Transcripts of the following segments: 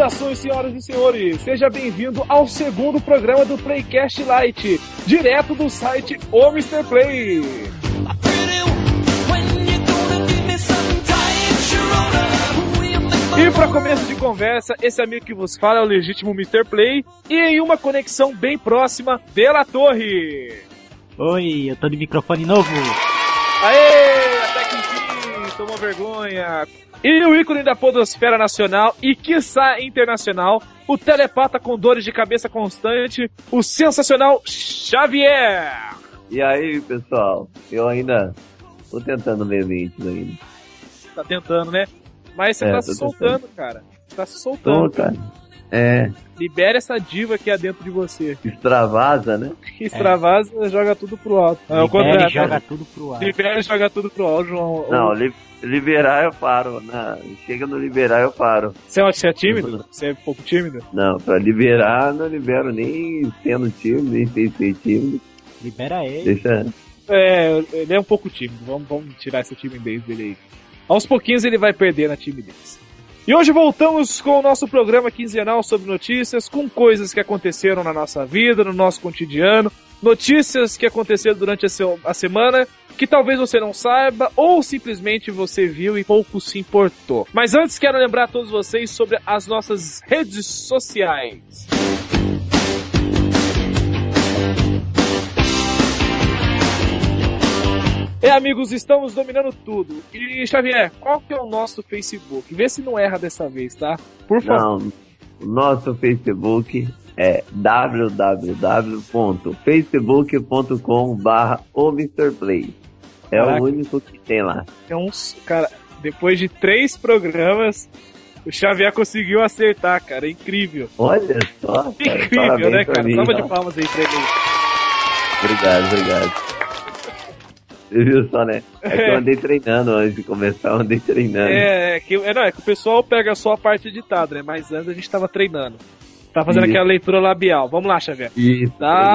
Saudações, senhoras e senhores! Seja bem-vindo ao segundo programa do Playcast Lite, direto do site O Mr. Play. E para começo de conversa, esse amigo que vos fala é o legítimo Mr. Play e em uma conexão bem próxima, De La Torre. Oi, eu tô de microfone novo. Aê, até que enfim, tomou vergonha. E o ícone da podosfera nacional e quiçá internacional, o telepata com dores de cabeça constante, o sensacional Xavier. E aí, pessoal, eu ainda tô tentando ler vídeos ainda. Tá tentando, né? Mas você tá se soltando, cara. Tá se soltando. Tô, cara. É. Libera essa diva que há dentro de você. Extravasa, né? Extravasa, joga tudo pro alto. Libera e joga tudo pro alto. Libera e joga tudo pro alto, João. Não, liberar eu paro. Chega no liberar eu paro. Você é tímido? Você é um pouco tímido? Não, pra liberar não libero nem sendo tímido, nem sem ser tímido. Libera ele. Deixa... ele é um pouco tímido. Vamos tirar essa timidez dele aí. Aos pouquinhos ele vai perder na timidez. E hoje voltamos com o nosso programa quinzenal sobre notícias, com coisas que aconteceram na nossa vida, no nosso cotidiano, notícias que aconteceram durante a semana, que talvez você não saiba, ou simplesmente você viu e pouco se importou. Mas antes quero lembrar a todos vocês sobre as nossas redes sociais. Amigos, estamos dominando tudo. E, Xavier, qual que é o nosso Facebook? Vê se não erra dessa vez, tá? Por favor. Não, o nosso Facebook é www.facebook.com/omrplay. É o único que tem lá. Cara, depois de 3 programas, o Xavier conseguiu acertar, cara. É incrível. Olha só, cara. Incrível, né, cara? Salva de palmas aí pra ele. Obrigado. Você viu só, né? É que eu andei treinando antes de começar, eu andei treinando. É que o pessoal pega só a parte editada, né? Mas antes a gente tava treinando. Tava fazendo aquela leitura labial. Vamos lá, Xavier. Isso.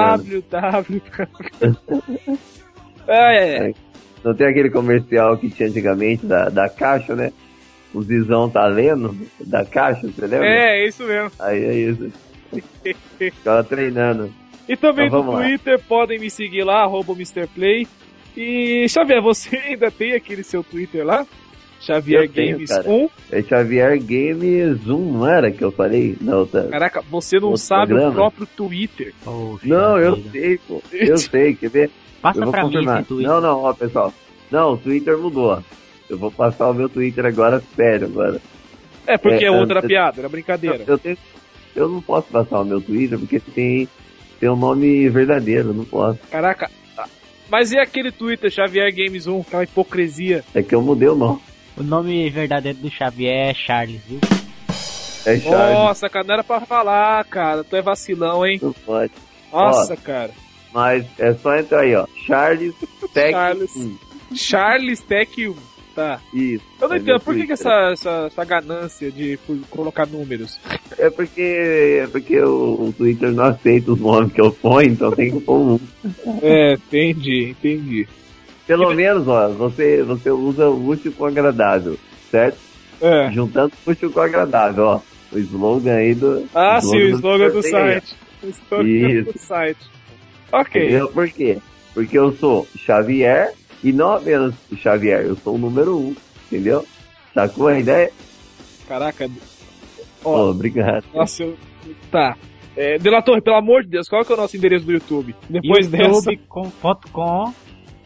Não tem aquele comercial que tinha antigamente da Caixa, né? O Zizão tá lendo da Caixa, você lembra? É isso mesmo. Aí é isso. Tava treinando. E também no Twitter, podem me seguir lá, @MrPlay. E, Xavier, você ainda tem aquele seu Twitter lá? Xavier Games 1? É Xavier Games 1, não era que eu falei? Não, tá. Caraca, você não sabe programa? O próprio Twitter. Não, eu sei, pô. Eu sei, quer ver? Passa eu vou pra confirmar. mim esse Twitter. Não, ó, pessoal. Não, o Twitter mudou. Eu vou passar o meu Twitter agora, sério, agora. É, porque é outra piada, era brincadeira. Eu não posso passar o meu Twitter, porque tem um nome verdadeiro, eu não posso. Caraca, mas e aquele Twitter, Xavier Games 1, aquela hipocrisia? É que eu mudei o nome. O nome verdadeiro do Xavier é Charles, viu? É Charles. Nossa, cara, não era pra falar, cara. Tu é vacilão, hein? Não pode. Nossa, cara. Mas é só entrar aí, ó. Charles Tech 1. Charles Tech 1. Tá. Isso. Eu não entendo, por que essa ganância de colocar números? É porque o Twitter não aceita os nomes que eu ponho, então tem que pôr um. Entendi. Pelo menos, ó, você usa o útil com agradável, certo? Juntando o útil com agradável, ó. O slogan aí do... sim, o slogan do site. O slogan do site. Ok. Entendeu? Por quê? Porque eu sou Xavier... E não apenas o Xavier, eu sou o número 1, entendeu? Sacou a ideia? Caraca. Obrigado. Nossa, tá. De La Torre, pelo amor de Deus, qual que é o nosso endereço do YouTube? Depois dessa... youtube.com/...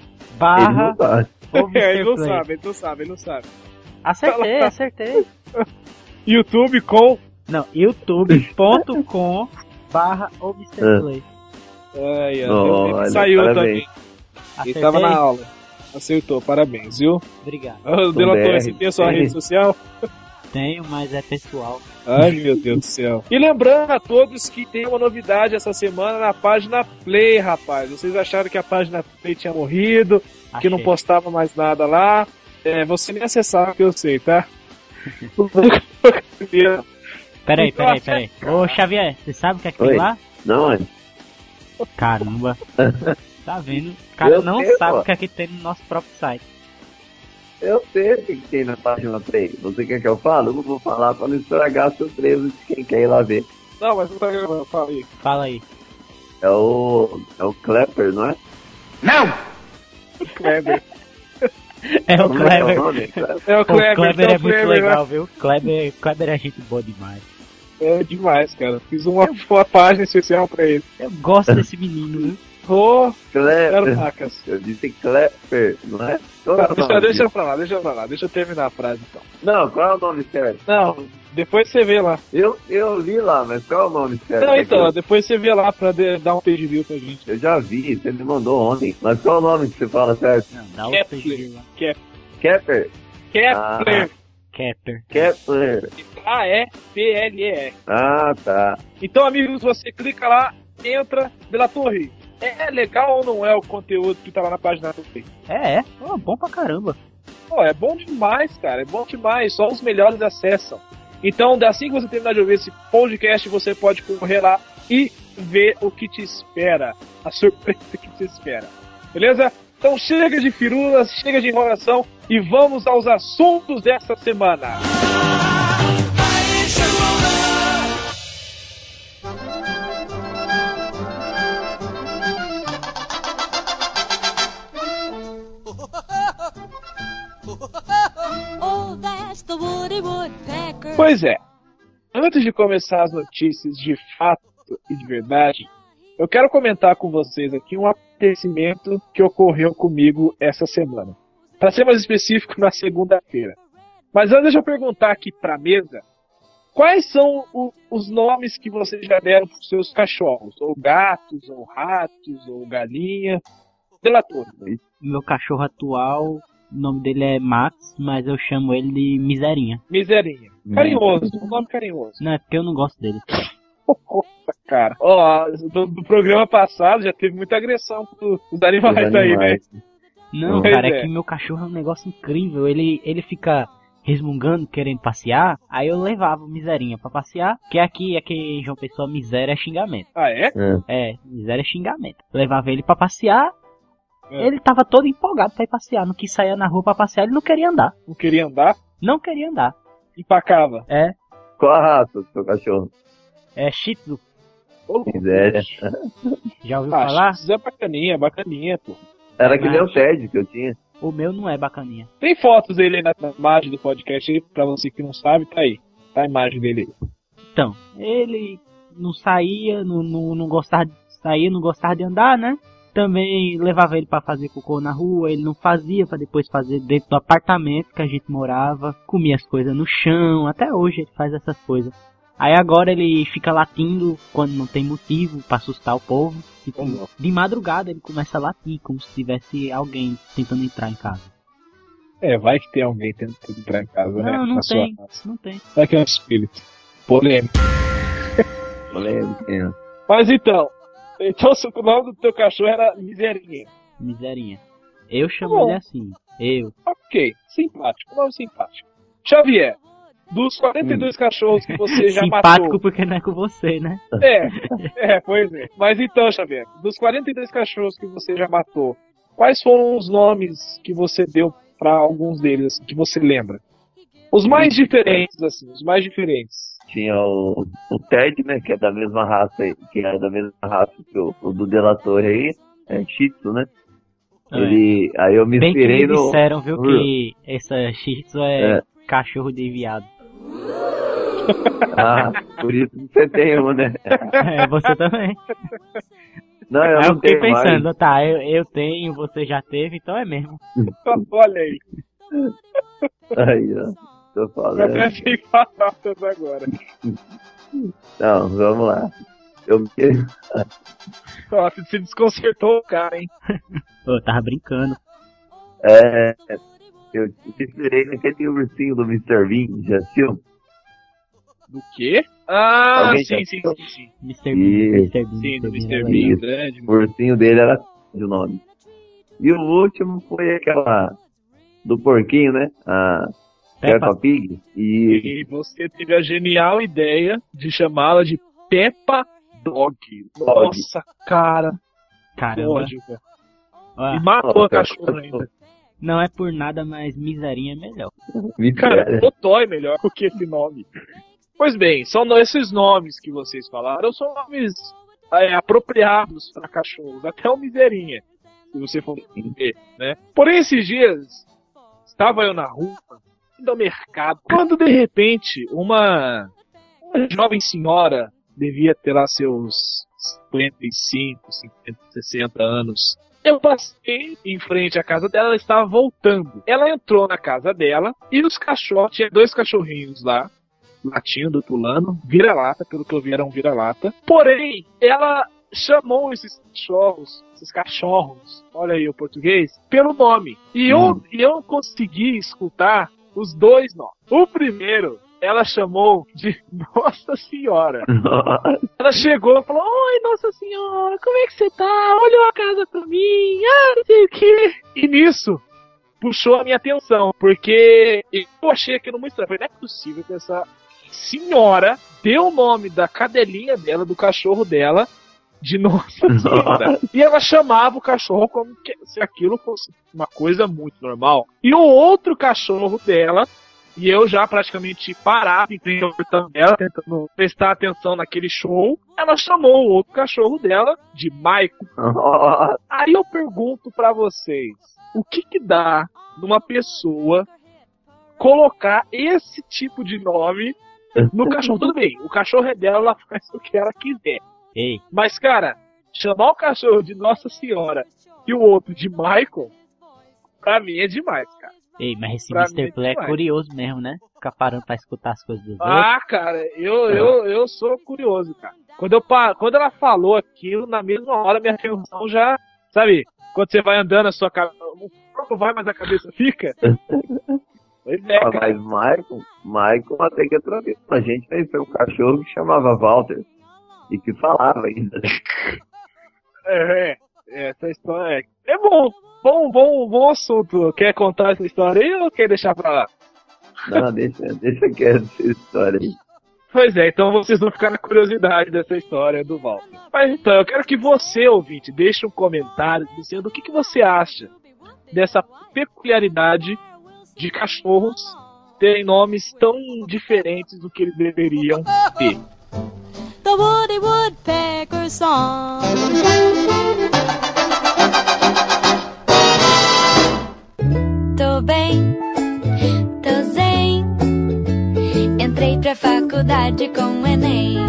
Ele não sabe. Acertei. YouTube com... Não, youtube.com/OmrPlay. Saiu parabéns. Também. Ele tava na aula. Acertou, parabéns, viu? Obrigado. De La Torre, você tem a sua rede social? Tenho, mas é pessoal. Ai, meu Deus do céu. E lembrando a todos que tem uma novidade essa semana na página Play, rapaz. Vocês acharam que a página Play tinha morrido, que não postava mais nada lá. Você nem acessava, que eu sei, tá? Peraí. Ô, Xavier, você sabe o que é que tem lá? Não, Caramba. Tá vendo? O cara não sabe o que é que tem no nosso próprio site. Eu sei o que tem na página 3. Você quer que eu fale? Eu não vou falar pra não estragar a surpresa de quem quer ir lá ver. Não, mas não tá gravando, fala aí. Fala aí. É o Klepper, não é? Não! Kleber. É o Kleber. É o Kleber. O Kleber é muito Kleber, legal, viu? Kleber é gente boa demais. É demais, cara. Fiz uma página especial pra ele. Eu gosto desse menino, viu? Ô, Klepper. Marcas. Eu disse Klepper, não é? Deixa eu falar, deixa eu terminar a frase então. Não, qual é o nome certo? Não, depois você vê lá. Eu li lá, mas qual é o nome certo? Não, então, depois você vê lá pra dar um page view pra gente. Eu já vi, você me mandou ontem. Mas qual é o nome que você fala certo? Não, dá outro page view lá. Kepler. Kepler. Kepler. Kepler. Ah, tá. Então, amigos, você clica lá, entra pela torre. É legal ou não é o conteúdo que tá lá na página da torre? É. Bom pra caramba. Pô, é bom demais, cara. É bom demais. Só os melhores acessam. Então, assim que você terminar de ouvir esse podcast, você pode correr lá e ver o que te espera. A surpresa que te espera. Beleza? Então chega de firulas, chega de enrolação e vamos aos assuntos dessa semana. Pois é, antes de começar as notícias de fato e de verdade, eu quero comentar com vocês aqui um acontecimento que ocorreu comigo essa semana. Para ser mais específico, na segunda-feira. Mas antes deixa eu perguntar aqui pra mesa, quais são os nomes que vocês já deram para os seus cachorros? Ou gatos, ou ratos, ou galinha? Delator. Meu cachorro atual, o nome dele é Max, mas eu chamo ele de Miserinha. Miserinha. Carinhoso, um nome carinhoso. Não, é porque eu não gosto dele. Nossa, cara. Ó, do programa passado já teve muita agressão dos animais aí, né? Não, cara, é que meu cachorro é um negócio incrível. Ele fica resmungando, querendo passear. Aí eu levava o Miserinha pra passear. Que aqui em João Pessoa, miséria é xingamento. Ah, é? É, miséria é xingamento. Levava ele pra passear. Ele tava todo empolgado pra ir passear. Não quis sair na rua pra passear, ele não queria andar. Não queria andar? Não queria andar. Empacava? É. Qual a raça do seu cachorro? É Shih Tzu. Miséria. Já ouviu falar? Shih Tzu é bacaninha, pô. Era que nem o Ted que eu tinha. O meu não é bacaninha. Tem fotos dele aí na imagem do podcast aí, pra você que não sabe, tá aí. Tá a imagem dele aí. Então, ele não saía, não gostava de sair, não gostava de andar, né? Também levava ele pra fazer cocô na rua, ele não fazia, pra depois fazer dentro do apartamento que a gente morava. Comia as coisas no chão, até hoje ele faz essas coisas. Aí agora ele fica latindo quando não tem motivo pra assustar o povo. Tipo, de madrugada ele começa a latir, como se tivesse alguém tentando entrar em casa. É, vai que tem alguém tentando entrar em casa, né? Não tem, não tem. Vai que é um espírito. Polêmico. Polêmico. Mas então o nome do teu cachorro era Miserinha. Miserinha. Eu chamo ele assim. Ok, simpático, nome simpático. Xavier, dos 42 cachorros que você já matou... Simpático porque não é com você, né? Pois é. Mas então, Xavier, dos 42 cachorros que você já matou, quais foram os nomes que você deu pra alguns deles, assim, que você lembra? Os mais diferentes, assim, os mais diferentes. Tinha o Ted, né, que é da mesma raça, que o do Delator aí, é Shih Tzu, né? Aí eu me inspirei no... Bem que me disseram, viu, que essa Shih Tzu é cachorro de viado. Ah, por isso que você tem um, né? Você também. Não, eu não fiquei tenho pensando, mais. Tá, eu tenho, você já teve, então é mesmo. Olha aí. Aí, ó. Tô falando. Eu até achei batatas agora. Não, vamos lá. Nossa, você desconcertou o cara, hein? Eu tava brincando. Eu me inspirei naquele ursinho do Mr. Bean, já assistiu? Do quê? Ah, Alguém sim. Mr. Bean. Sim, do Mr. Bean, grande. O ursinho dele era o nome. E o último foi aquela do porquinho, né? A Peppa Pig. E você teve a genial ideia de chamá-la de Peppa Dog. Nossa, cara. Caramba. E matou a cachorra ainda. Não é por nada, mas Miserinha é melhor. Cara, Totó é melhor do que esse nome. Pois bem, são esses nomes que vocês falaram, são nomes apropriados para cachorros, até o Miserinha, se você for ver, né? Porém, esses dias, estava eu na rua, indo ao mercado, quando de repente uma jovem senhora, devia ter lá seus 55, 50, 60 anos, eu passei em frente à casa dela, ela estava voltando. Ela entrou na casa dela e os cachorros, tinha 2 cachorrinhos lá, latindo, pulando, vira-lata, pelo que eu vi era um vira-lata. Porém, ela chamou esses cachorros, olha aí o português, pelo nome. E eu consegui escutar os 2 nomes. O primeiro, ela chamou de Nossa Senhora. Ela chegou e falou: oi, Nossa Senhora, como é que você tá? Olha a casa pra mim, não sei o quê. E nisso, puxou a minha atenção, porque eu achei aquilo muito estranho. Não é possível que essa senhora deu o nome da cadelinha dela, do cachorro dela, de Nossa Senhora. E ela chamava o cachorro como se aquilo fosse uma coisa muito normal. E o outro cachorro dela, e eu já praticamente parado em frente ao portão dela, tentando prestar atenção naquele show, ela chamou o outro cachorro dela de Michael. Aí eu pergunto pra vocês, o que dá numa pessoa colocar esse tipo de nome no cachorro? Tudo bem, o cachorro é dela, ela faz o que ela quiser. Ei. Mas, cara, chamar o cachorro de Nossa Senhora e o outro de Michael, pra mim é demais, cara. Ei, mas esse Mr. Play é curioso mesmo, né? Ficar parando pra escutar as coisas dos outros. Ah, cara, eu sou curioso, cara. Quando ela falou aquilo, na mesma hora minha atenção já, sabe, quando você vai andando, o corpo vai, mas a cabeça fica. Pois é, cara. Mas Michael até que é tranquilo. A gente conheceu um cachorro que chamava Walter e que falava ainda. Essa história é bom. Bom assunto. Quer contar essa história aí ou quer deixar pra lá? Não, deixa quieto essa história aí. Pois é, então vocês vão ficar na curiosidade dessa história do Walter. Mas então, eu quero que você, ouvinte, deixe um comentário dizendo o que você acha dessa peculiaridade de cachorros terem nomes tão diferentes do que eles deveriam ter. The Woody Woodpecker Song. Tô bem, tô zen. Entrei pra faculdade com o Enem.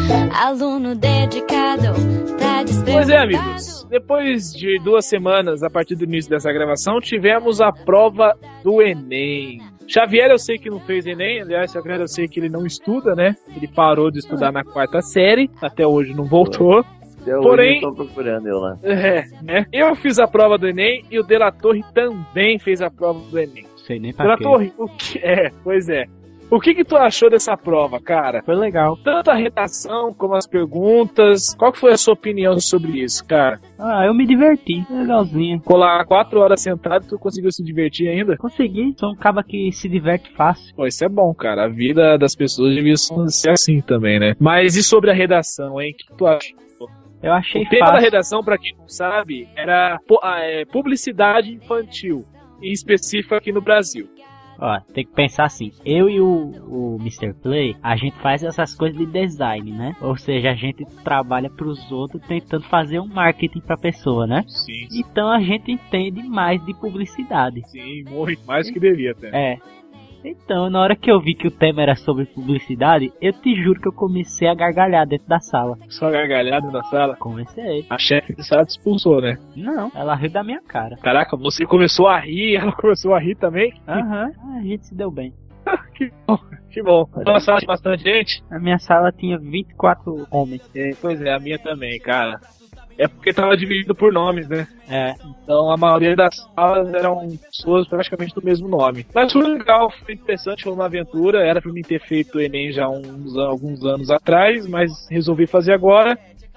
Aluno dedicado pra despreocupado. Pois é, amigos. Depois de 2 semanas, a partir do início dessa gravação, tivemos a prova do Enem. Xavier eu sei que não fez Enem, aliás, Xavier eu sei que ele não estuda, né? Ele parou de estudar na 4ª série, até hoje não voltou. Porém, estou procurando eu lá. Né? Eu fiz a prova do Enem e o De La Torre também fez a prova do Enem. Sei nem pra quê. De La Torre, o que pois é. O que tu achou dessa prova, cara? Foi legal. Tanto a redação como as perguntas. Qual que foi a sua opinião sobre isso, cara? Ah, eu me diverti. Legalzinho. Colar 4 horas sentado, tu conseguiu se divertir ainda? Consegui. Sou um cara que se diverte fácil. Pô, isso é bom, cara. A vida das pessoas devia ser assim também, né? Mas e sobre a redação, hein? O que tu achou? Eu achei fácil. O tema fácil. da redação, pra quem não sabe, era publicidade infantil. Em específico aqui no Brasil. Ó, tem que pensar assim, eu e o Mr. Play, a gente faz essas coisas de design, né? Ou seja, a gente trabalha pros outros tentando fazer um marketing pra pessoa, né? Sim. Então a gente entende mais de publicidade. Sim, muito mais do que devia até. É. Então, na hora que eu vi que o tema era sobre publicidade, eu te juro que eu comecei a gargalhar dentro da sala. Só gargalhada na sala? Comecei. A chefe da sala te expulsou, né? Não, ela riu da minha cara. Caraca, você começou a rir, ela começou a rir também? Aham, a gente se deu bem. Que bom, que bom. Na sala tinha bastante gente? A minha sala tinha 24 homens. Pois é, a minha também, cara. É porque tava dividido por nomes, né? É. Então a maioria das salas eram pessoas praticamente do mesmo nome. Mas foi legal, foi interessante, foi uma aventura. Era pra mim ter feito o Enem já alguns anos atrás, mas resolvi fazer agora.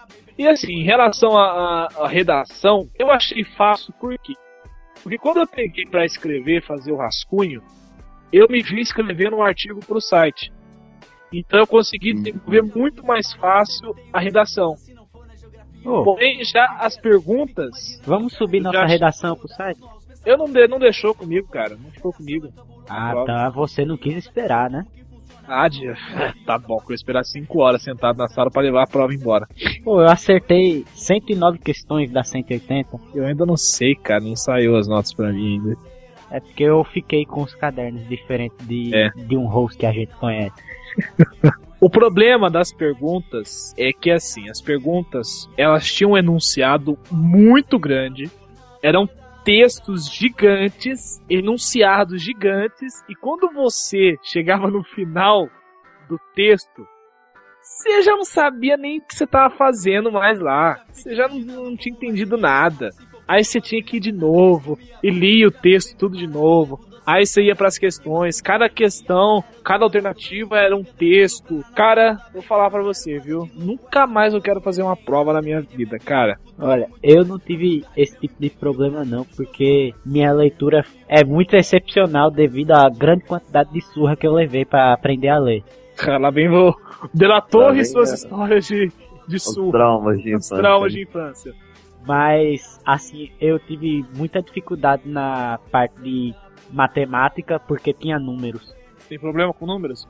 E assim, em relação à redação, eu achei fácil, por quê? Porque quando eu peguei pra escrever, fazer o rascunho, eu me vi escrevendo um artigo pro site. Então eu consegui desenvolver muito mais fácil a redação. Oh. Porém, já as perguntas... Vamos subir nossa redação pro site? Eu não deixou comigo, cara. Não ficou comigo. Tá. Você não quis esperar, né? Tá bom, que eu esperar 5 horas sentado na sala pra levar a prova embora. Pô, eu acertei 109 questões das 180. Eu ainda não sei, cara. Não saiu as notas pra mim ainda. É porque eu fiquei com os cadernos diferentes de um host que a gente conhece. O problema das perguntas é que, assim, as perguntas, elas tinham um enunciado muito grande, eram textos gigantes, enunciados gigantes, e quando você chegava no final do texto, você já não sabia nem o que você estava fazendo mais lá, você já não tinha entendido nada. Aí você tinha que ir de novo, e lia o texto tudo de novo. Aí você ia pras questões, cada questão, cada alternativa era um texto. Cara, vou falar pra você, viu? Nunca mais eu quero fazer uma prova na minha vida, cara. Olha, eu não tive esse tipo de problema não, porque minha leitura é muito excepcional devido à grande quantidade de surra que eu levei pra aprender a ler. Cara, lá vem o Delator e suas histórias de surra. Os traumas de infância. Mas, assim, eu tive muita dificuldade na parte de matemática porque tinha números. Você tem problema com números?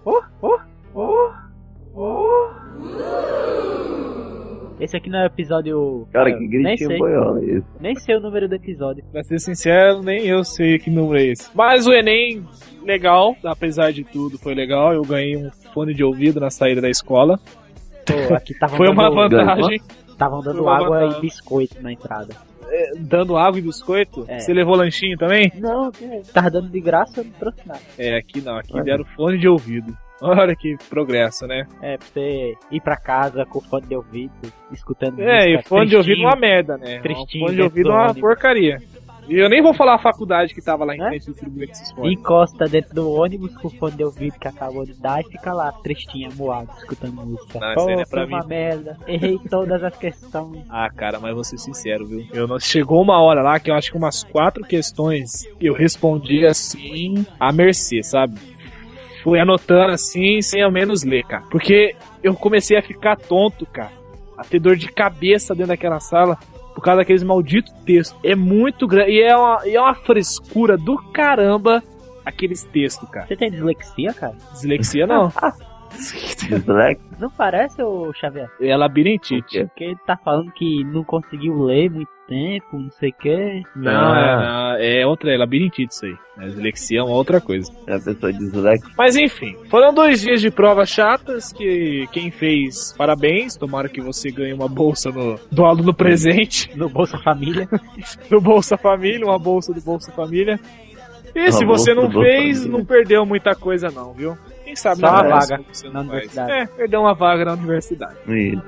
Esse aqui não é o episódio... Cara, que gritinho boiola isso. Nem sei o número do episódio. Pra ser sincero, nem eu sei que número é esse. Mas o Enem, legal, apesar de tudo, foi legal. Eu ganhei um fone de ouvido na saída da escola. Pô, aqui tava foi uma vantagem. Estavam dando água e biscoito na entrada. Dando água e biscoito? É. Você levou lanchinho também? Não, tava dando de graça, eu não trouxe nada. Aqui não, aqui deram fone de ouvido. Olha que progresso, né? Pra você ir pra casa com fone de ouvido, escutando música. E fone de ouvido é uma merda, né? Fone de ouvido é uma porcaria. E eu nem vou falar a faculdade que tava lá em frente distribuindo esses fones. Encosta dentro do ônibus com o fone de ouvido que acabou de dar e fica lá, tristinha, moado, escutando música. Não, isso aí não é pra mim. Uma merda, errei todas as questões. Cara, mas vou ser sincero, viu? Chegou uma hora lá que eu acho que umas 4 questões eu respondi assim, à mercê, sabe? Fui anotando assim, sem ao menos ler, cara. Porque eu comecei a ficar tonto, cara. A ter dor de cabeça dentro daquela sala. Por causa daqueles malditos textos. É muito grande. E é uma frescura do caramba aqueles textos, cara. Você tem dislexia, cara? Dislexia não. Dislexia? Não parece, ô Xavier? É labirintite. Porque ele tá falando que não conseguiu ler muito tempo, não sei o que. Não, é outra, é labirintite isso aí. A dislexia é uma outra coisa. É a pessoa disléxica. Mas enfim, foram 2 dias de provas chatas que quem fez, parabéns. Tomara que você ganhe uma bolsa do aluno presente. No Bolsa Família. No Bolsa Família, uma bolsa do Bolsa Família. E se você não fez, não perdeu muita coisa não, viu? Quem sabe só uma vaga na universidade. Perdeu uma vaga na universidade. Isso.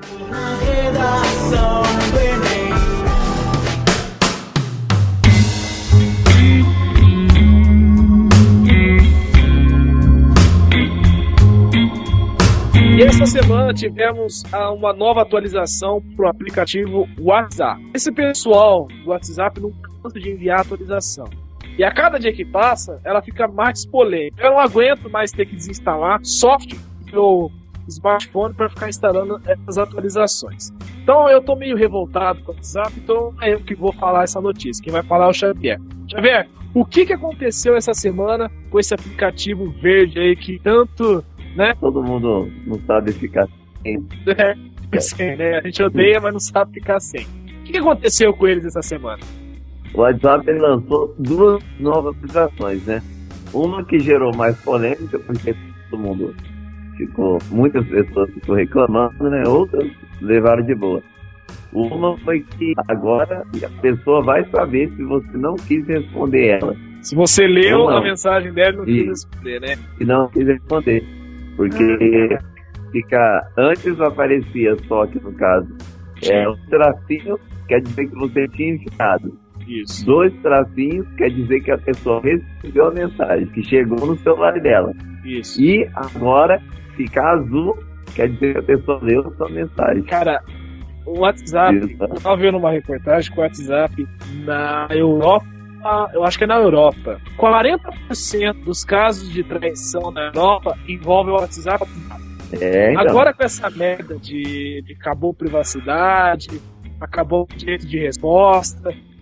E essa semana tivemos uma nova atualização pro aplicativo WhatsApp. Esse pessoal do WhatsApp não cansa de enviar atualização. E a cada dia que passa, ela fica mais polêmica. Eu não aguento mais ter que desinstalar software do smartphone para ficar instalando essas atualizações. Então eu tô meio revoltado com o WhatsApp, então é eu que vou falar essa notícia. Quem vai falar é o Xavier. Xavier, o que aconteceu essa semana com esse aplicativo verde aí que tanto... né? Todo mundo não sabe ficar sem. Sem, né? A gente odeia, mas não sabe ficar sem. O que aconteceu com eles essa semana? O WhatsApp lançou 2 novas aplicações, né? Uma que gerou mais polêmica, porque todo mundo muitas pessoas ficou reclamando, né? Outras levaram de boa. Uma foi que agora a pessoa vai saber se você não quis responder ela. Se você leu a mensagem dela e não quis responder, né? E não quis responder. Porque antes aparecia só que no caso um tracinho quer dizer que você tinha enviado. Isso. 2 tracinhos quer dizer que a pessoa recebeu a mensagem, que chegou no celular dela. Isso. E agora fica azul quer dizer que a pessoa leu a sua mensagem. Cara, o WhatsApp, eu estava vendo uma reportagem com o WhatsApp na Europa. Eu acho que é na Europa. 40% dos casos de traição na Europa envolvem o WhatsApp. Então. Agora com essa merda de acabou privacidade, acabou o direito de resposta,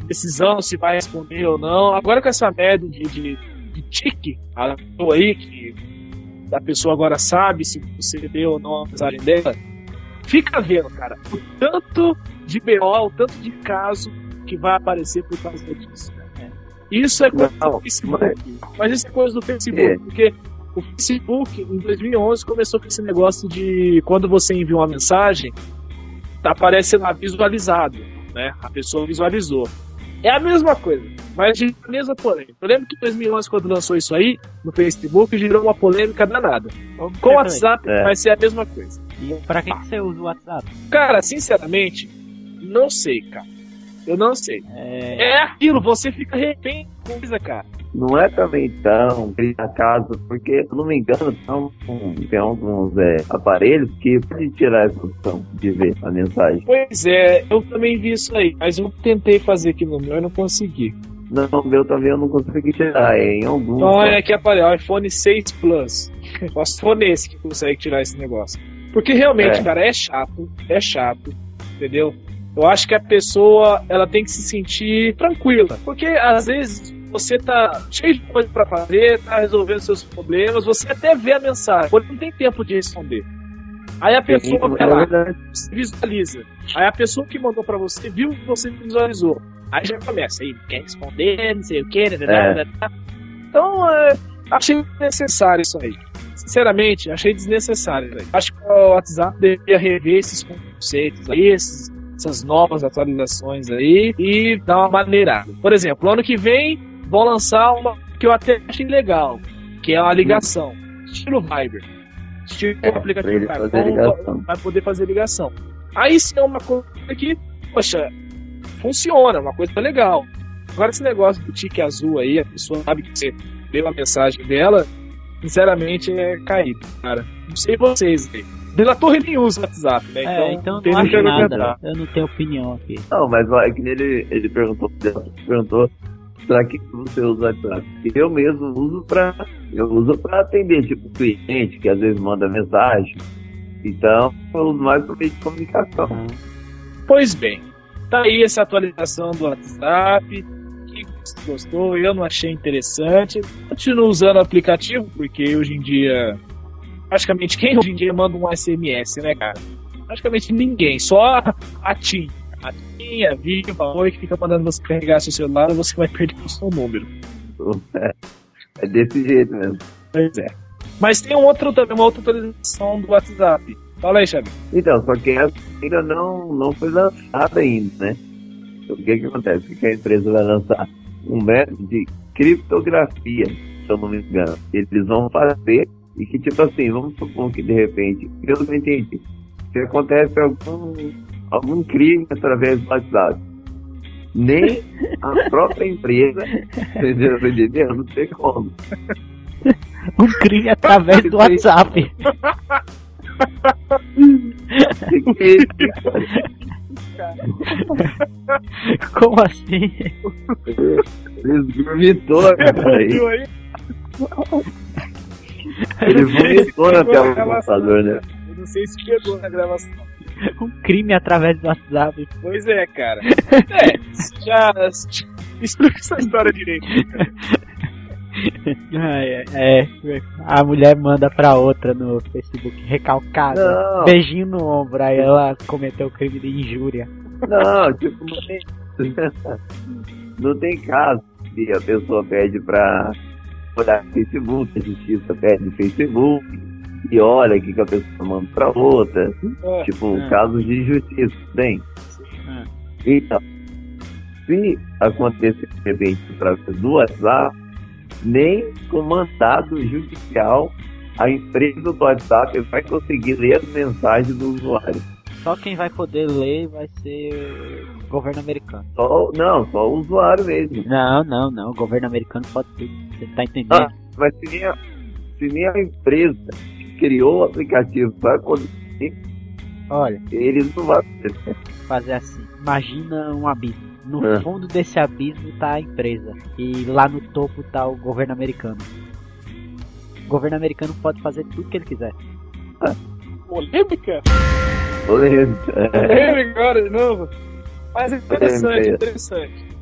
decisão se vai responder ou não. Agora com essa merda de tique, aí que a pessoa agora sabe se você deu ou não a mensagem dela, fica vendo, cara, o tanto de BO, o tanto de caso que vai aparecer por causa disso. Isso é coisa do Facebook. Mas isso é coisa do Facebook, porque o Facebook, em 2011, começou com esse negócio de quando você envia uma mensagem, aparece lá visualizado, né? A pessoa visualizou. É a mesma coisa, mas a mesma polêmica. Eu lembro que em 2011, quando lançou isso aí, no Facebook, gerou uma polêmica danada. Com o WhatsApp vai ser a mesma coisa. E pra que você usa o WhatsApp? Cara, sinceramente, não sei, cara. Eu não sei. É aquilo, você fica refém de coisa, cara. Não é também tão criar caso, porque, se não me engano, tem alguns aparelhos que podem tirar essa opção de ver a mensagem. Pois é, eu também vi isso aí, mas eu tentei fazer aqui no meu e não consegui. Não, o meu também eu não consegui tirar, em algum. Então, olha aqui aparelho, iPhone 6 Plus. Só for nesse que consegue tirar esse negócio. Porque realmente, cara, é chato, entendeu? Eu acho que a pessoa, ela tem que se sentir tranquila, porque às vezes você tá cheio de coisa pra fazer, tá resolvendo seus problemas, você até vê a mensagem, porque não tem tempo de responder. Aí a pessoa vai lá, visualiza. Aí a pessoa que mandou pra você viu que você visualizou. Aí já começa, aí quer responder, não sei o que, Então, achei desnecessário isso aí. Sinceramente, achei desnecessário. Acho que o WhatsApp deveria rever esses conceitos aí, essas novas atualizações aí e dar uma maneirada. Por exemplo, ano que vem vão lançar uma que eu até achei legal, que é uma ligação, estilo Viber. Estilo aplicativo Viber. Vai poder fazer ligação. Aí sim é uma coisa que, poxa, funciona, uma coisa legal. Agora esse negócio do tique azul aí, a pessoa sabe que você leu a mensagem dela, sinceramente é caído, cara. Não sei vocês aí. Dela Torre nem usa o WhatsApp, né? Então não acho nada. Eu não tenho opinião aqui. Não, mas é que ele perguntou, será que você usa o WhatsApp? Eu mesmo uso pra atender, tipo, cliente que às vezes manda mensagem. Então, eu uso mais para meio de comunicação. Pois bem, tá aí essa atualização do WhatsApp. Quem gostou, eu não achei interessante. Continuo usando o aplicativo, porque hoje em dia... Praticamente quem hoje em dia manda um SMS, né, cara? Praticamente ninguém, só a TIM. A TIM, a Vivo, a Oi, que fica mandando você carregar seu celular e você vai perder o seu número. É desse jeito mesmo. Pois é. Mas tem uma outra atualização do WhatsApp. Fala aí, Xabi. Então, só que essa ainda não foi lançada ainda, né? Então, o que acontece? O que a empresa vai lançar? Um método de criptografia, se eu não me engano. Eles vão fazer. E que, tipo assim, vamos supor que, de repente, eu não entendi, se acontece algum crime através do WhatsApp, nem a própria empresa, entendeu? Não sei como. Um crime através do WhatsApp. Como assim? Eles vomitou, aí. Ele vomitou na tela do computador, né? Eu não sei se pegou na gravação. Um crime através do WhatsApp. Pois é, cara. Já explica essa história direito. A mulher manda pra outra no Facebook recalcada. Não. Beijinho no ombro, aí ela cometeu o crime de injúria. Não, tipo, não tem caso que a pessoa pede pra olhar no Facebook, a justiça pede no Facebook e olha o que a pessoa manda pra outra. Casos de injustiça, tem. Então, se acontecer de repente através do WhatsApp, nem com mandado judicial a empresa do WhatsApp vai conseguir ler as mensagens do usuário. Só quem vai poder ler vai ser o governo americano. Só o usuário mesmo. Não. O governo americano pode tudo. Você tá entendendo? Mas se nem a empresa que criou o aplicativo vai conseguir, olha, eles não vão fazer assim. Imagina um abismo. No fundo desse abismo tá a empresa. E lá no topo tá o governo americano. O governo americano pode fazer tudo que ele quiser. Polêmica? Polêmica agora de novo. Mas é interessante.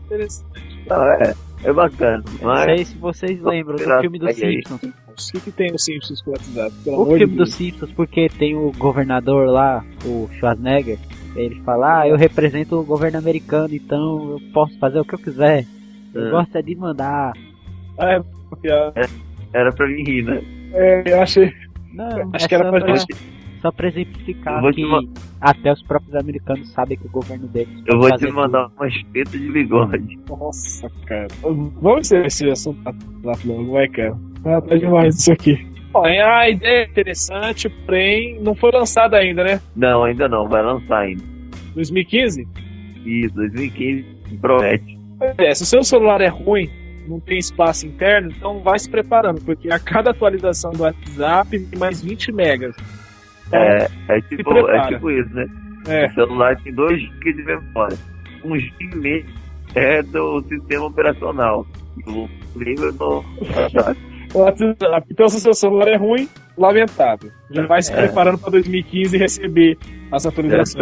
Interessante. Não, é bacana. Não Mas sei se vocês lembram do filme dos Aí. Simpsons. O que tem o Simpsons com o WhatsApp? Pelo O amor filme de dos Deus. Simpsons, porque tem o governador lá, o Schwarzenegger, ele fala, eu represento o governo americano, então eu posso fazer o que eu quiser. Eu gosto é de mandar. Ah, era pra mim rir, né? eu achei. Não, Acho que era pra gente. só pra exemplificar Eu vou que te até os próprios americanos sabem que o governo deles Eu pode vou fazer te mandar uma espeta de bigode. Nossa, cara. Vamos ver esse assunto lá logo, vai, cara. Tá demais isso aqui. Bom, a ideia é interessante, porém não foi lançada ainda, né? Não, ainda não, vai lançar ainda. 2015? Isso, 2015 promete. Se o seu celular é ruim, não tem espaço interno, então vai se preparando, porque a cada atualização do WhatsApp tem mais 20 megas. Então, É tipo isso, né? é. O celular tem 2 GB de memória. 1 GB é do sistema operacional. E o livro do WhatsApp. WhatsApp. Então, se o seu celular é ruim, lamentável. Já vai se preparando para 2015 receber as atualizações.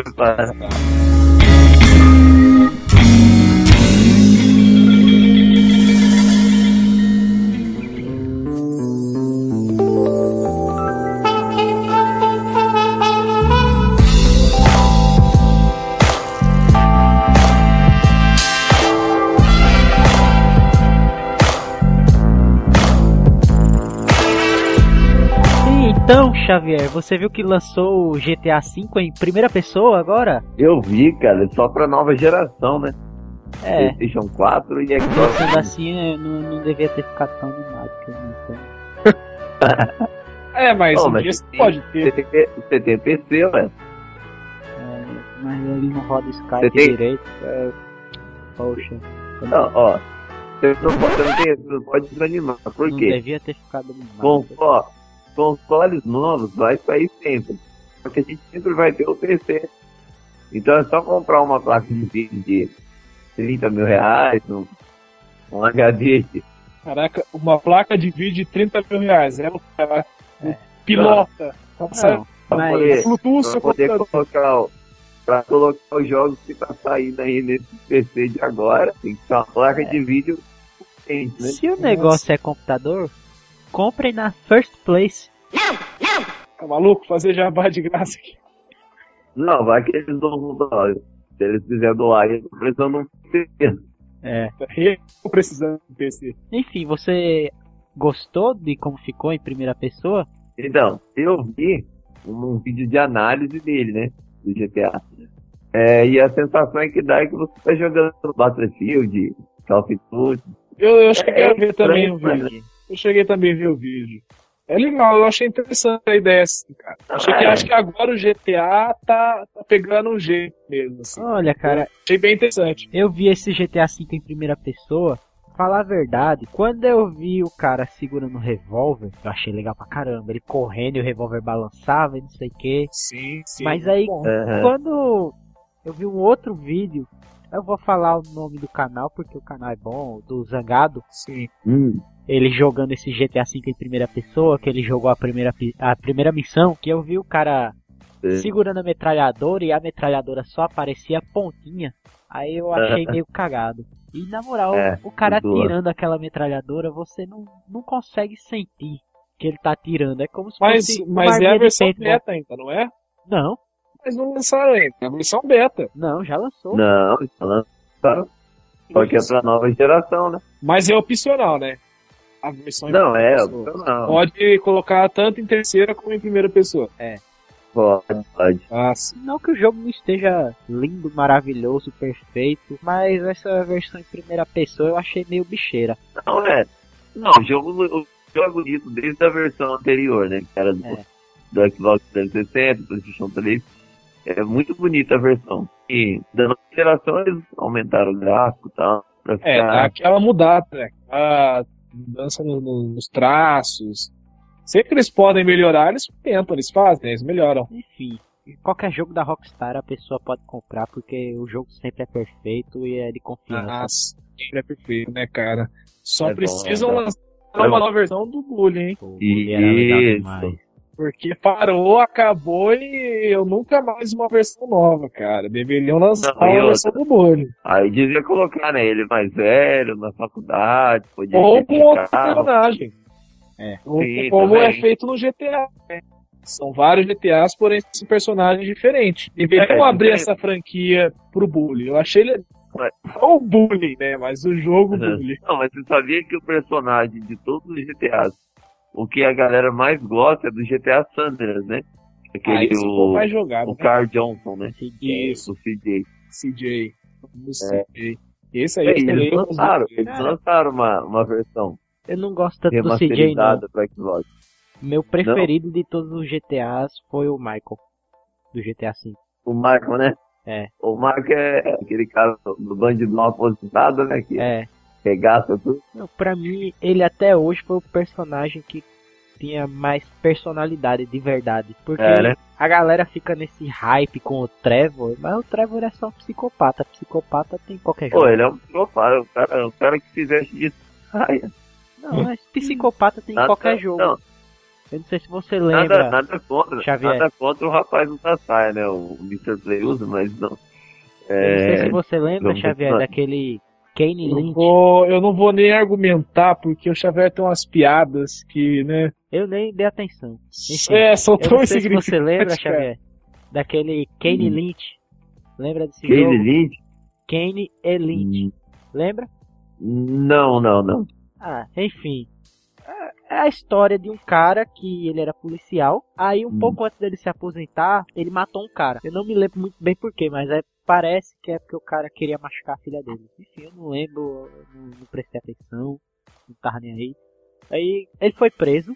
Então, Xavier, você viu que lançou o GTA V em primeira pessoa agora? Eu vi, cara, só pra nova geração, né? É. PlayStation 4 e Sendo Xbox. assim, não devia ter ficado tão animado. Que eu não sei. Mas Oh, um mas dia você pode ter. Você tem PC, ué? Mas ele não roda Skype Você tem? direito. Poxa. Não, ó. Você não pode desanimar. Por Não quê? devia ter ficado animado. Consoles novos vai sair sempre. Porque a gente sempre vai ter o PC. Então é só comprar uma placa de vídeo de 30 mil reais, um HD. Caraca, uma placa de vídeo de 30 mil reais. O cara pilota. Não, Pra mas poder, Bluetooth, pra poder computador. colocar os jogos que tá saindo aí nesse PC de agora, tem que ter uma placa de vídeo potente, né? se o negócio é computador, comprem na First Place. Tá maluco? Fazer jabá de graça aqui. Não, vai que eles vão doar. Se eles quiserem doar, eles estão precisando de um PC. É. Tô precisando de PC. Enfim, você gostou de como ficou em primeira pessoa? Então, eu vi um vídeo de análise dele, né? Do GTA. E a sensação que dá é que você tá jogando Battlefield, Call of Duty. Eu cheguei a ver também o estranho, vídeo. Eu cheguei também a ver o vídeo. É legal, eu achei interessante a ideia assim, cara. Acho que agora o GTA tá pegando um jeito mesmo, assim. Olha, cara, Achei bem interessante. eu vi esse GTA V em primeira pessoa. Falar a verdade, quando eu vi o cara segurando o revólver, eu achei legal pra caramba. Ele correndo e o revólver balançava e não sei o que. Sim. Mas aí, Bom, quando eu vi um outro vídeo, eu vou falar o nome do canal porque o canal é bom, do Zangado. sim. Ele jogando esse GTA V em primeira pessoa, que ele jogou a primeira missão, que eu vi o cara segurando a metralhadora e a metralhadora só aparecia a pontinha. Aí eu achei meio cagado. E na moral, o cara atirando aquela metralhadora, você não consegue sentir que ele tá atirando. É como se fosse uma Mas é arminha a de versão paintball. beta ainda, não é? Não, Mas não lançaram ainda, é a versão beta. já lançou. Não, lançaram. Só que é pra nova geração, né? Mas é opcional, né? A versão Não, em primeira pessoa. opcional. Pode colocar tanto em terceira como em primeira pessoa. Pode. Sim. Não que o jogo não esteja lindo, maravilhoso, perfeito, mas essa versão em primeira pessoa eu achei meio bicheira. Não, o jogo é bonito desde a versão anterior, né? Que era do Xbox 360, do PlayStation 3. É muito bonita a versão. E da nova geração eles aumentaram o gráfico e tal. Pra Dá ficar... aquela mudada, né? A mudança nos traços. Sempre que eles podem melhorar, eles tentam, eles fazem, eles melhoram. Enfim, qualquer jogo da Rockstar a pessoa pode comprar porque o jogo sempre é perfeito e é de confiança. Sempre é perfeito, né, cara? Só É bom, precisam é bom. lançar uma nova versão do Bully, hein? Pô, era legal Isso. demais. Porque parou, acabou e eu nunca mais uma versão nova, cara. Deveriam lançar Não, e uma versão do Bully. Aí devia colocar, né, ele mais velho, na faculdade, podia Ou ir com de outro carro. personagem. Sim, Como é também. feito no GTA. Né? São vários GTAs, porém são personagens diferentes. Deveriam abrir diferente. essa franquia pro Bully. Eu achei ele. Ué. Não o Bully, né? Mas o jogo Bully. Não, mas você sabia que o personagem de todos os GTAs, o que a galera mais gosta é do GTA San Andreas, né? Aquele, Esse foi mais jogado. o Carl Johnson, né? Isso, O CJ. CJ. O É. CJ. Esse aí Eles lançaram uma versão Eu não gosto tanto do CJ, não. remasterizada pra Xbox. Meu preferido de todos os GTAs foi o Michael, do GTA V. O Michael, né? É. O Michael é aquele cara do bandido aposentado, né? Que É. regaça tudo. Não, pra mim, ele até hoje foi o personagem que tinha mais personalidade de verdade. Porque né? a galera fica nesse hype com o Trevor, mas o Trevor é só um psicopata. Psicopata tem em qualquer jogo. Pô, ele é um psicopata, o cara que se veste de saia. Não, mas psicopata tem em qualquer jogo. Não, Eu não sei se você lembra. nada contra. Xavier. Nada contra o rapaz da saia, né? O Mr. Play usa, mas não. Eu não sei se você lembra, vamos Xavier, continuar. daquele Kane Lynch. Eu não vou nem argumentar, porque o Xavier tem umas piadas que, né? Eu nem dei atenção. Enfim, São eu tão não sei se você lembra, insignificantes, cara. Xavier, daquele Kane Lynch. Lembra desse Kane jogo? Lynch? Kane e Lynch. Lembra? Não. Ah, enfim. É a história de um cara que ele era policial. Aí, um pouco antes dele se aposentar, ele matou um cara. Eu não me lembro muito bem porquê, mas parece que é porque o cara queria machucar a filha dele. Enfim, eu não lembro, não prestei atenção, não tava nem aí. Aí, ele foi preso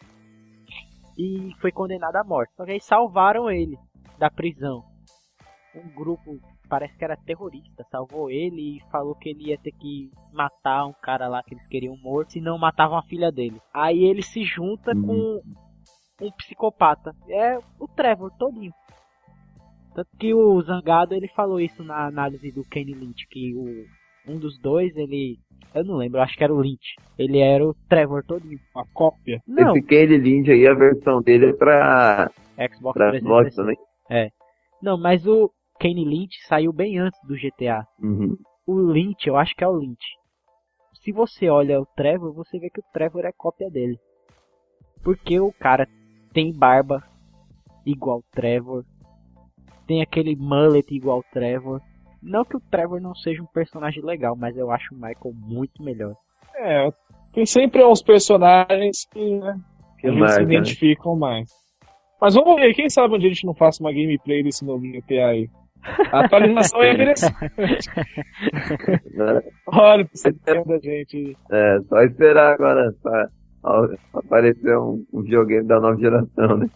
e foi condenado à morte. Só que aí salvaram ele da prisão. Um grupo, parece que era terrorista, salvou ele e falou que ele ia ter que matar um cara lá que eles queriam morto, senão matavam a filha dele. Aí ele se junta com um psicopata. É o Trevor todinho. Tanto que o Zangado, ele falou isso na análise do Kane Lynch, que um dos dois, eu não lembro, eu acho que era o Lynch. Ele era o Trevor todinho. Uma cópia. Não, Esse Kane Lynch aí, a versão dele é pra Xbox Xbox 360. também. É. Não, mas o Kane Lynch saiu bem antes do GTA. Uhum. O Lynch, eu acho que é o Lynch. Se você olha o Trevor, você vê que o Trevor é cópia dele. Porque o cara tem barba igual o Trevor. Tem aquele mullet igual o Trevor. Não que o Trevor não seja um personagem legal, mas eu acho o Michael muito melhor. Tem sempre uns personagens que, né, Que a gente marca, se né? identificam mais. Mas vamos ver, quem sabe onde a gente não faça uma gameplay desse novo GTA aí. A atualização é interessante. Olha pra você ter da gente. É, só esperar agora pra aparecer um videogame da nova geração, né?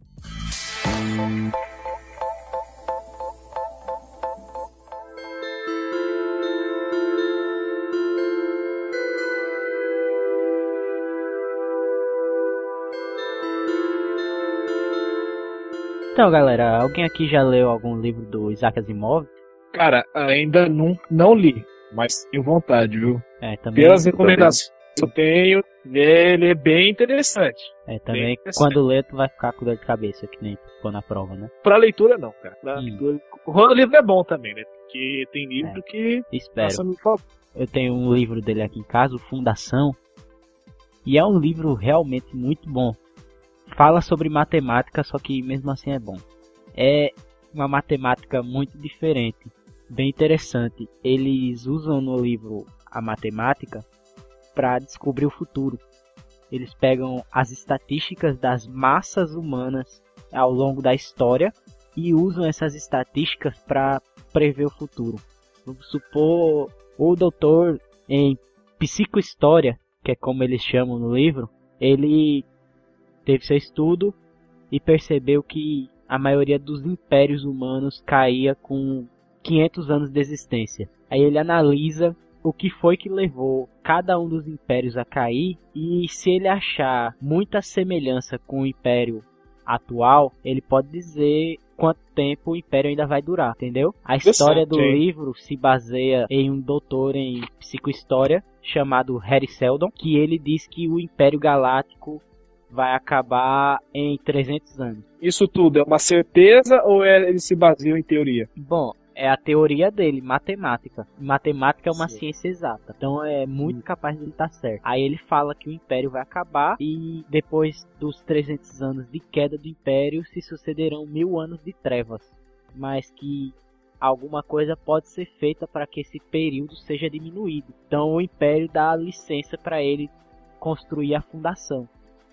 Então, galera, alguém aqui já leu algum livro do Isaac Asimov? Cara, ainda não li, mas tenho vontade, viu? Também. Pelas recomendações que eu tenho, ele é bem interessante. Também, bem interessante. quando ler, tu vai ficar com dor de cabeça, que nem ficou na prova, né? Pra leitura não, cara. Pra leitura, o livro é bom também, né? Porque tem livro que... Espero. Nossa, me fala. Eu tenho um livro dele aqui em casa, o Fundação, e é um livro realmente muito bom. Fala sobre matemática, só que mesmo assim é bom. É uma matemática muito diferente, bem interessante. Eles usam no livro a matemática para descobrir o futuro. Eles pegam as estatísticas das massas humanas ao longo da história e usam essas estatísticas para prever o futuro. Vamos supor, o doutor em psicohistória, que é como eles chamam no livro, ele teve seu estudo e percebeu que a maioria dos impérios humanos caía com 500 anos de existência. Aí ele analisa o que foi que levou cada um dos impérios a cair e se ele achar muita semelhança com o império atual, ele pode dizer quanto tempo o império ainda vai durar, entendeu? A história do livro se baseia em um doutor em psicohistória chamado Harry Seldon, que ele diz que o Império Galáctico vai acabar em 300 anos. Isso tudo é uma certeza ou ele se baseia em teoria? Bom, é a teoria dele, matemática. Matemática é uma ciência exata, então é muito capaz de ele estar certo. Aí ele fala que o Império vai acabar e depois dos 300 anos de queda do Império se sucederão 1000 anos de trevas. Mas que alguma coisa pode ser feita para que esse período seja diminuído. Então o Império dá licença para ele construir a Fundação.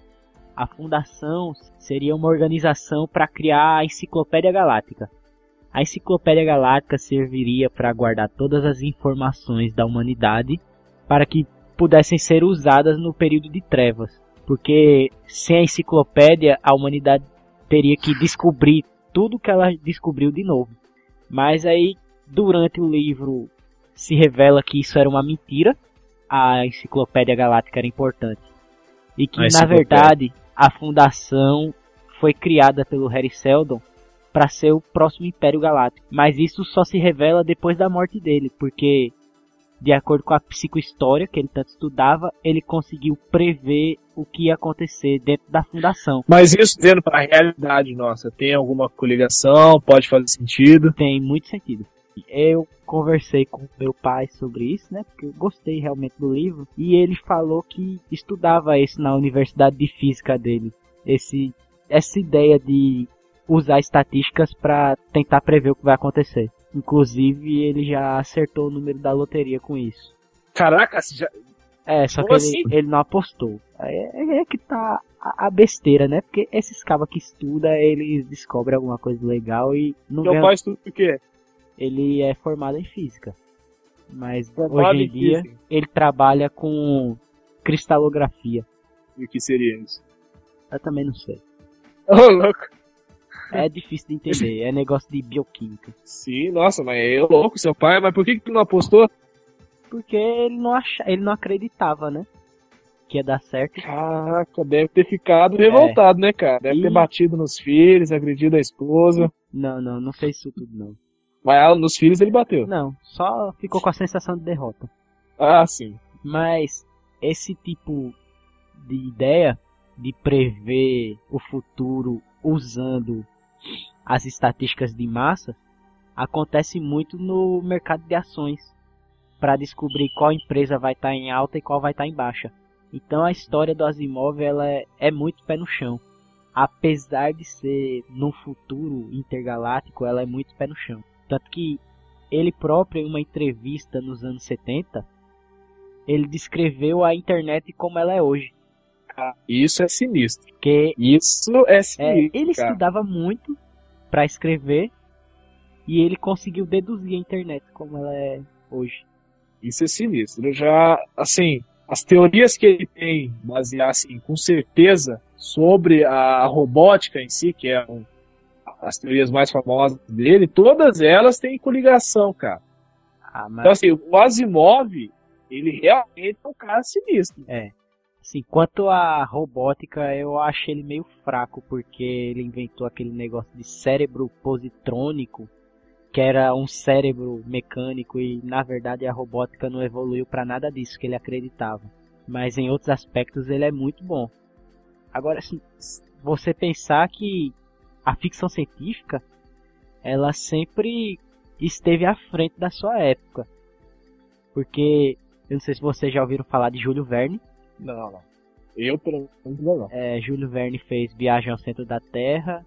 A Fundação seria uma organização para criar a Enciclopédia Galáctica. A Enciclopédia Galáctica serviria para guardar todas as informações da humanidade para que pudessem ser usadas no período de trevas. Porque sem a enciclopédia a humanidade teria que descobrir tudo que ela descobriu de novo. Mas aí, durante o livro, se revela que isso era uma mentira. A Enciclopédia Galáctica era importante. E que, na verdade, a Fundação foi criada pelo Harry Seldon para ser o próximo Império Galáctico. Mas isso só se revela depois da morte dele. Porque, de acordo com a psicohistória que ele tanto estudava, ele conseguiu prever o que ia acontecer dentro da Fundação. Mas isso, vendo para a realidade nossa, tem alguma coligação? Pode fazer sentido? Tem muito sentido. Eu conversei com meu pai sobre isso, né? Porque eu gostei realmente do livro. E ele falou que estudava isso na Universidade de Física dele. Essa ideia de usar estatísticas para tentar prever o que vai acontecer. Inclusive, ele já acertou o número da loteria com isso. Caraca, já... Só como que assim? ele não apostou. É que tá a besteira, né? Porque esses cabas que estudam, eles descobrem alguma coisa legal e não Meu pai estuda o quê? Ele é formado em física. Mas Formado hoje em dia, física. ele trabalha com cristalografia. E o que seria isso? Eu também não sei. Ô, louco. É difícil de entender, é negócio de bioquímica. Sim, nossa, mas é louco seu pai, mas por que tu não apostou? Porque ele não acreditava, né? Que ia dar certo. Caraca, deve ter ficado revoltado, né, cara? Deve ter batido nos filhos, agredido a esposa. Não fez isso tudo, não. Mas nos filhos ele bateu? Não, só ficou com a sensação de derrota. Ah, sim. Mas esse tipo de ideia de prever o futuro usando as estatísticas de massa acontece muito no mercado de ações, para descobrir qual empresa vai estar em alta e qual vai estar em baixa. Então a história do Asimov ela é muito pé no chão. Apesar de ser num futuro intergaláctico, ela é muito pé no chão. Tanto que ele próprio, em uma entrevista nos anos 70, ele descreveu a internet como ela é hoje. Isso é sinistro. Que isso é sinistro. Ele estudava muito para escrever e ele conseguiu deduzir a internet como ela é hoje. Isso é sinistro. Eu já, assim, as teorias que ele tem, basear assim, com certeza, sobre a robótica em si, que é as teorias mais famosas dele, todas elas têm coligação, cara. Então, assim, o Asimov, ele realmente é um cara sinistro. Assim, quanto à robótica, eu acho ele meio fraco, porque ele inventou aquele negócio de cérebro positrônico, que era um cérebro mecânico, e na verdade a robótica não evoluiu para nada disso que ele acreditava. Mas em outros aspectos ele é muito bom. Agora, assim, você pensar que a ficção científica, ela sempre esteve à frente da sua época. Porque, eu não sei se vocês já ouviram falar de Júlio Verne. Não. Eu, pelo menos, não. Júlio Verne fez Viagem ao Centro da Terra,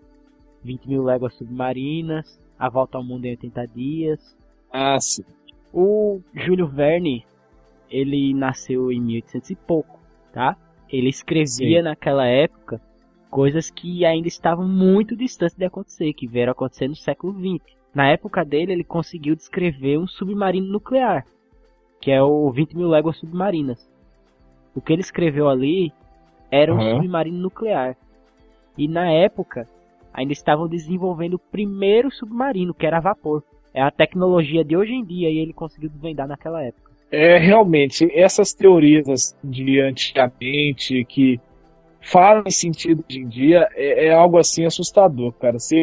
20 Mil Léguas Submarinas, A Volta ao Mundo em 80 Dias. Ah, sim. O Júlio Verne, ele nasceu em 1800 e pouco, tá? Ele escrevia naquela época coisas que ainda estavam muito distantes de acontecer, que vieram acontecer no século XX. Na época dele, ele conseguiu descrever um submarino nuclear, que é o 20 Mil Léguas Submarinas. O que ele escreveu ali era um submarino nuclear. E na época, ainda estavam desenvolvendo o primeiro submarino, que era a vapor. É a tecnologia de hoje em dia e ele conseguiu desvendar naquela época. Realmente, essas teorias de antigamente que fazem sentido hoje em dia é algo assim assustador, cara.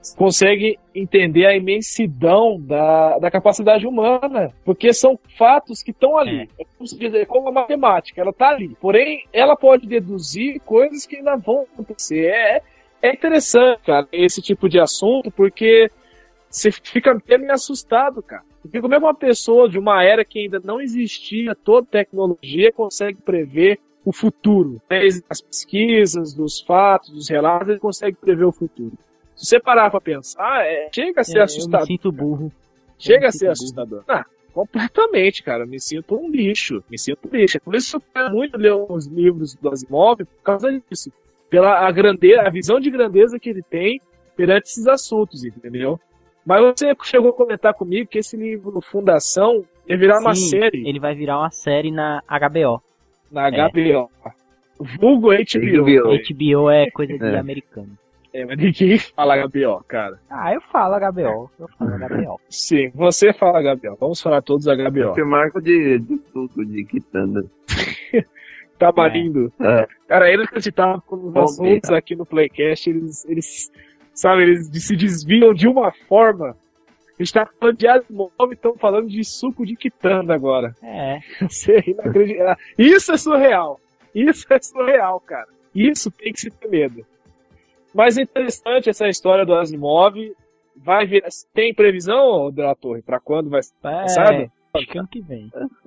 consegue entender a imensidão da capacidade humana, porque são fatos que estão ali. É como se dizer, como a matemática, ela está ali. Porém, ela pode deduzir coisas que ainda vão acontecer. É interessante, cara, esse tipo de assunto, porque você fica até meio assustado, cara. Porque como é que uma pessoa de uma era que ainda não existia toda tecnologia consegue prever o futuro? As pesquisas, dos fatos, dos relatos, ele consegue prever o futuro. Se você parar pra pensar, chega a ser assustador. Eu me sinto burro. Chega a ser assustador. Completamente, cara. Eu me sinto um lixo. É por isso que eu quero muito ler os livros do Asimov, por causa disso. Pela a visão de grandeza que ele tem perante esses assuntos, entendeu? Mas você chegou a comentar comigo que esse livro Fundação ia virar uma série. Ele vai virar uma série na HBO. Na HBO. Vulgo HBO. HBO é coisa de americano. Mas ninguém fala HBO, cara. Eu falo HBO. Sim, você fala HBO. Vamos falar todos HBO. Esse marco de suco de quitanda. Tamarindo. Cara, é inacreditável quando os assuntos aqui no Playcast, eles se desviam de uma forma. A gente tá falando de Asimov e estamos falando de suco de quitanda agora. Você é inacreditável. Isso é surreal, cara. Isso tem que se ter medo. Mas é interessante essa história do Asimov. Vai vir. Tem previsão, Della Torre, pra quando vai ser lançado? Acho que ano que vem.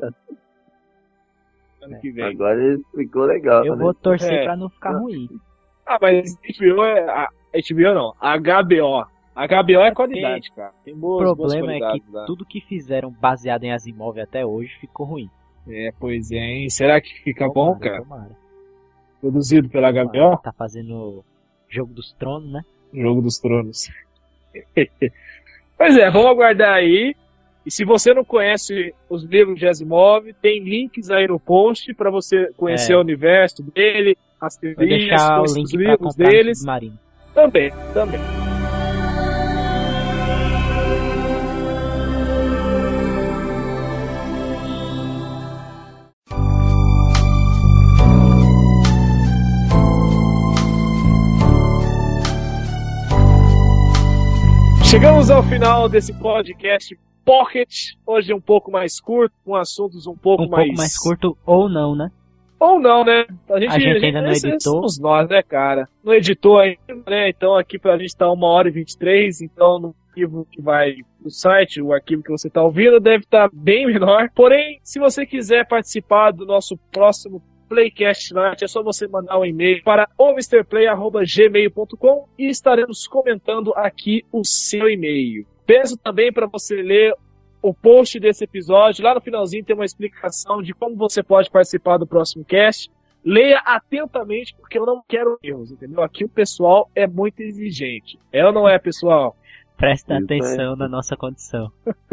Ano que vem. Agora ele ficou legal. Eu vou torcer pra não ficar ruim. Mas HBO não. HBO. HBO é qualidade, cara. Tem boas, o problema é que tudo que fizeram baseado em Asimov até hoje ficou ruim. Pois é, hein? Será que fica bom, cara? Tomara. Produzido pela HBO? Tá fazendo Jogo dos Tronos, né? Jogo dos Tronos. Pois é, vamos aguardar aí. E se você não conhece os livros de Asimov, tem links aí no post para você conhecer o universo dele, as teorias, os livros deles. Também. Chegamos ao final desse podcast Pocket, hoje um pouco mais curto, com assuntos um pouco mais curto ou não, né? Ou não, né? A gente ainda não editou. Somos nós, né, cara? Não editou ainda, né? Então aqui pra gente tá 1h23, então no arquivo que vai no site, o arquivo que você tá ouvindo deve estar bem menor. Porém, se você quiser participar do nosso próximo Playcast Night, é só você mandar um e-mail para omrplay@gmail.com e estaremos comentando aqui o seu e-mail. Peço também para você ler o post desse episódio. Lá no finalzinho tem uma explicação de como você pode participar do próximo cast. Leia atentamente, porque eu não quero erros, entendeu? Aqui o pessoal é muito exigente. É ou não é, pessoal? Presta atenção na nossa condição.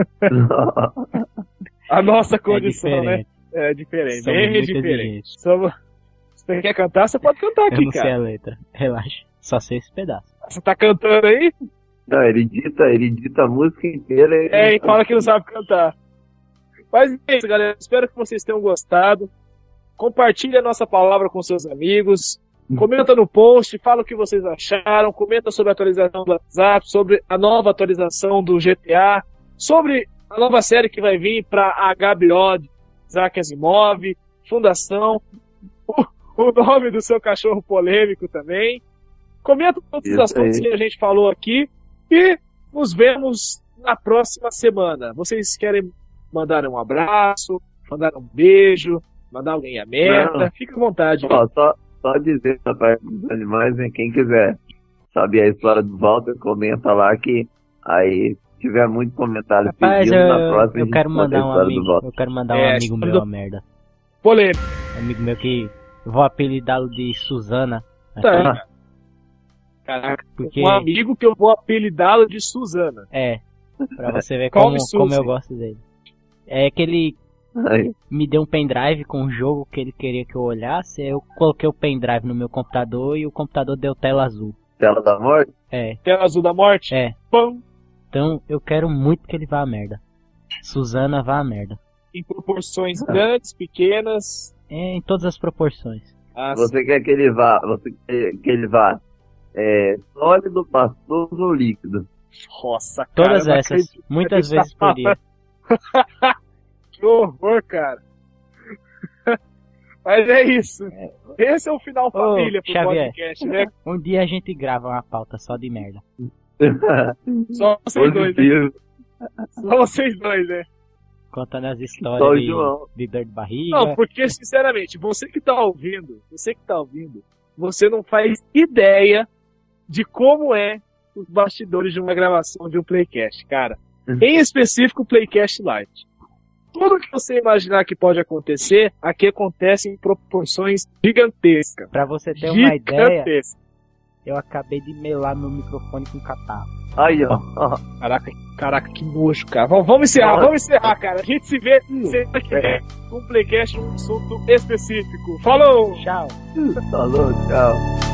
A nossa condição, né? É diferente. Bem diferente. Você quer cantar? Você pode cantar aqui, cara. Eu não sei a letra. Relaxa. Só sei esse pedaço. Você tá cantando aí? Não, ele dita a música inteira. E fala que não sabe cantar. Mas é isso, galera. Espero que vocês tenham gostado. Compartilhe a nossa palavra com seus amigos. Comenta no post, fala o que vocês acharam. Comenta sobre a atualização do WhatsApp, sobre a nova atualização do GTA, sobre a nova série que vai vir pra HBO, Isaac Asimov, Fundação, o nome do seu cachorro polêmico também. Comenta todos os assuntos que a gente falou aqui e nos vemos na próxima semana. Vocês querem mandar um abraço, mandar um beijo, mandar alguém a merda? Fica à vontade. Só dizer essa parte dos animais, né? Quem quiser saber a história do Walter, comenta lá que aí tiver muito comentário. Rapaz, na próxima eu quero mandar um amigo meu a merda. Polêmico. Amigo meu que eu vou apelidá-lo de Suzana. Tá. Caraca, um amigo que eu vou apelidá-lo de Suzana. Pra você ver como eu gosto dele. É que ele me deu um pendrive com um jogo que ele queria que eu olhasse, eu coloquei o pendrive no meu computador e o computador deu tela azul. Tela da morte? Tela azul da morte? Pão. Então eu quero muito que ele vá à merda. Suzana, vá à merda. Em proporções grandes, pequenas? Em todas as proporções. Você quer que ele vá Sólido, pastoso ou líquido? Nossa, cara. Todas eu não essas. acredito Muitas que vezes por dia. Que horror, cara. Mas é isso. Esse é o final família pro Xavier. podcast, né? Um dia a gente grava uma pauta só de merda. Só vocês dois, né? Positivo. Só vocês dois, né? Contando as Só o histórias João. de dor de barriga. Não, porque, sinceramente, você que tá ouvindo, você não faz ideia de como é os bastidores de uma gravação de um Playcast, cara. Em específico, o Playcast Light. Tudo que você imaginar que pode acontecer, aqui acontece em proporções gigantescas. Pra você ter uma ideia, Gigantescas. eu acabei de melar meu microfone com catarro. Aí, ó. Caraca, que nojo, cara. Vamos encerrar, cara. A gente se vê semana que vem com um Playcast, um assunto específico. Falou! Tchau! Falou, tchau.